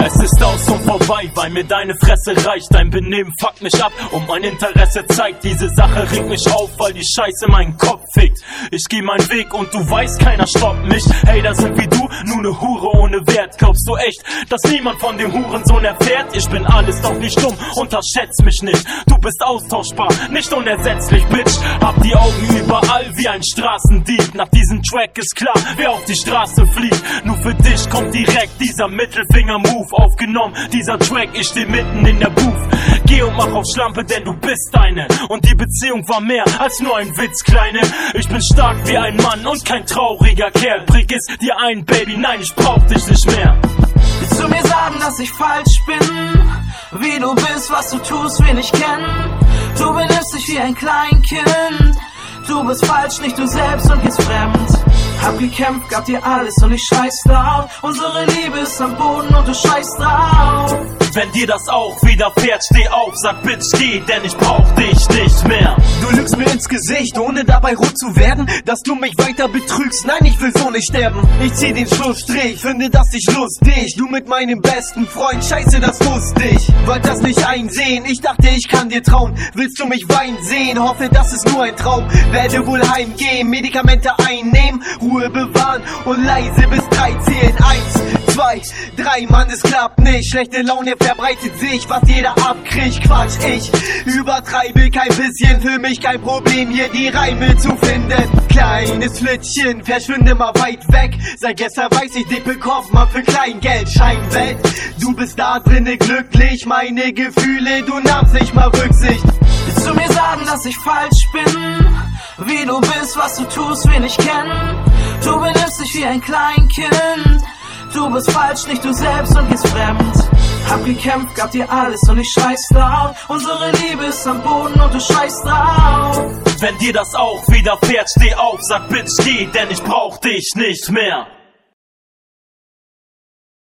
Es ist aus und vorbei, weil mir deine Fresse reicht. Dein Benehmen fuckt mich ab und mein Interesse zeigt. Diese Sache regt mich auf, weil die Scheiße meinen Kopf fickt. Ich geh meinen Weg und du weißt, keiner stoppt mich. Hater sind wie du, nur ne Hure ohne Wert. Glaubst du echt, dass niemand von dem Hurensohn erfährt? Ich bin alles, doch nicht dumm, unterschätz mich nicht. Du bist austauschbar, nicht unersetzlich, Bitch. Hab die Augen überall wie ein Straßendieb. Nach diesem Track ist klar, wer auf die Straße fliegt. Nur für dich kommt direkt dieser Mittelfinger-Move. Aufgenommen, dieser Track, ich steh mitten in der Booth. Geh und mach auf Schlampe, denn du bist eine. Und die Beziehung war mehr als nur ein Witz, Kleine. Ich bin stark wie ein Mann und kein trauriger Kerl. Präg es dir ein, Baby, nein, ich brauch dich nicht mehr. Willst du mir sagen, dass ich falsch bin? Wie du bist, was du tust, wen ich kenn. Du benimmst dich wie ein Kleinkind. Du bist falsch, nicht du selbst und gehst fremd. Hab gekämpft, gab dir alles und ich scheiß drauf. Unsere Liebe ist am Boden und du scheißt drauf. Wenn dir das auch widerfährt, steh auf, sag Bitch, geh, denn ich brauch dich nicht mehr. Du lügst mir ins Gesicht, ohne dabei rot zu werden, dass du mich weiter betrügst. Nein, ich will so nicht sterben. Ich zieh den Schlussstrich, finde das nicht lustig. Du mit meinem besten Freund, scheiße, das wusste ich. Wollt das nicht einsehen, ich dachte, ich kann dir trauen. Willst du mich weinen sehen? Hoffe, das ist nur ein Traum. Werde wohl heimgehen, Medikamente einnehmen, Ruhe bewahren und leise bis 3 zählen. 1, 2, 3, Mann, es klappt nicht. Schlechte Laune verbreitet sich, was jeder abkriegt. Quatsch, ich übertreibe kein bisschen, für mich kein Problem, hier die Reime zu finden. Kleines Flittchen, verschwinde mal weit weg. Seit gestern weiß ich, dick bekommt man für Kleingeld. Scheinwelt, du bist da drinne glücklich, meine Gefühle, du nahmst nicht mal Rücksicht. Willst du mir sagen, dass ich falsch bin? Wie du bist, was du tust, wen ich kenn. Du benimmst dich wie ein Kleinkind. Du bist falsch, nicht du selbst und gehst fremd. Hab gekämpft, gab dir alles und ich scheiß drauf. Unsere Liebe ist am Boden und du scheißt drauf. Wenn dir das auch widerfährt, steh auf, sag Bitch, geh, denn ich brauch dich nicht mehr.